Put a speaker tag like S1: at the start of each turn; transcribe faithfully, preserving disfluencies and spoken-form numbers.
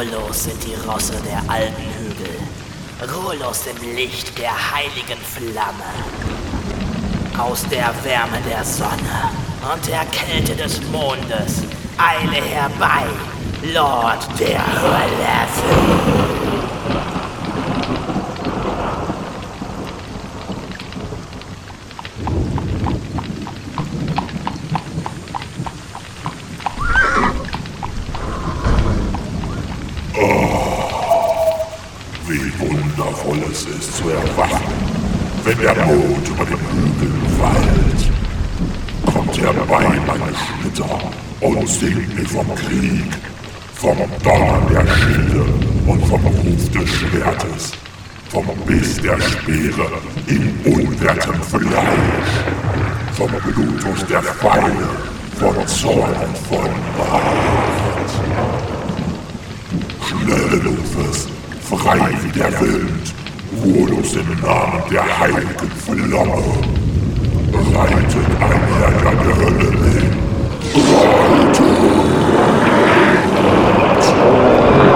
S1: Ruhelos sind die Rosse der alten Hügel, ruhelos im Licht der heiligen Flamme. Aus der Wärme der Sonne und der Kälte des Mondes eile herbei, Lord der Hölle.
S2: Wie wundervoll es ist zu erwachen, wenn der Mond über den Hügeln weilt. Kommt herbei, meine Schnitter, und singt mir vom Krieg, vom Donnern der Schilde und vom Ruf des Schwertes, vom Biss der Speere in unwertem Fleisch, vom Blutus der Pfeile, vom Zorn und von Macht. Schnelle Lufes, frei wie der Wind, ruhelos im Namen der heiligen Flamme. Reitet einher der Hölle hin, reitet!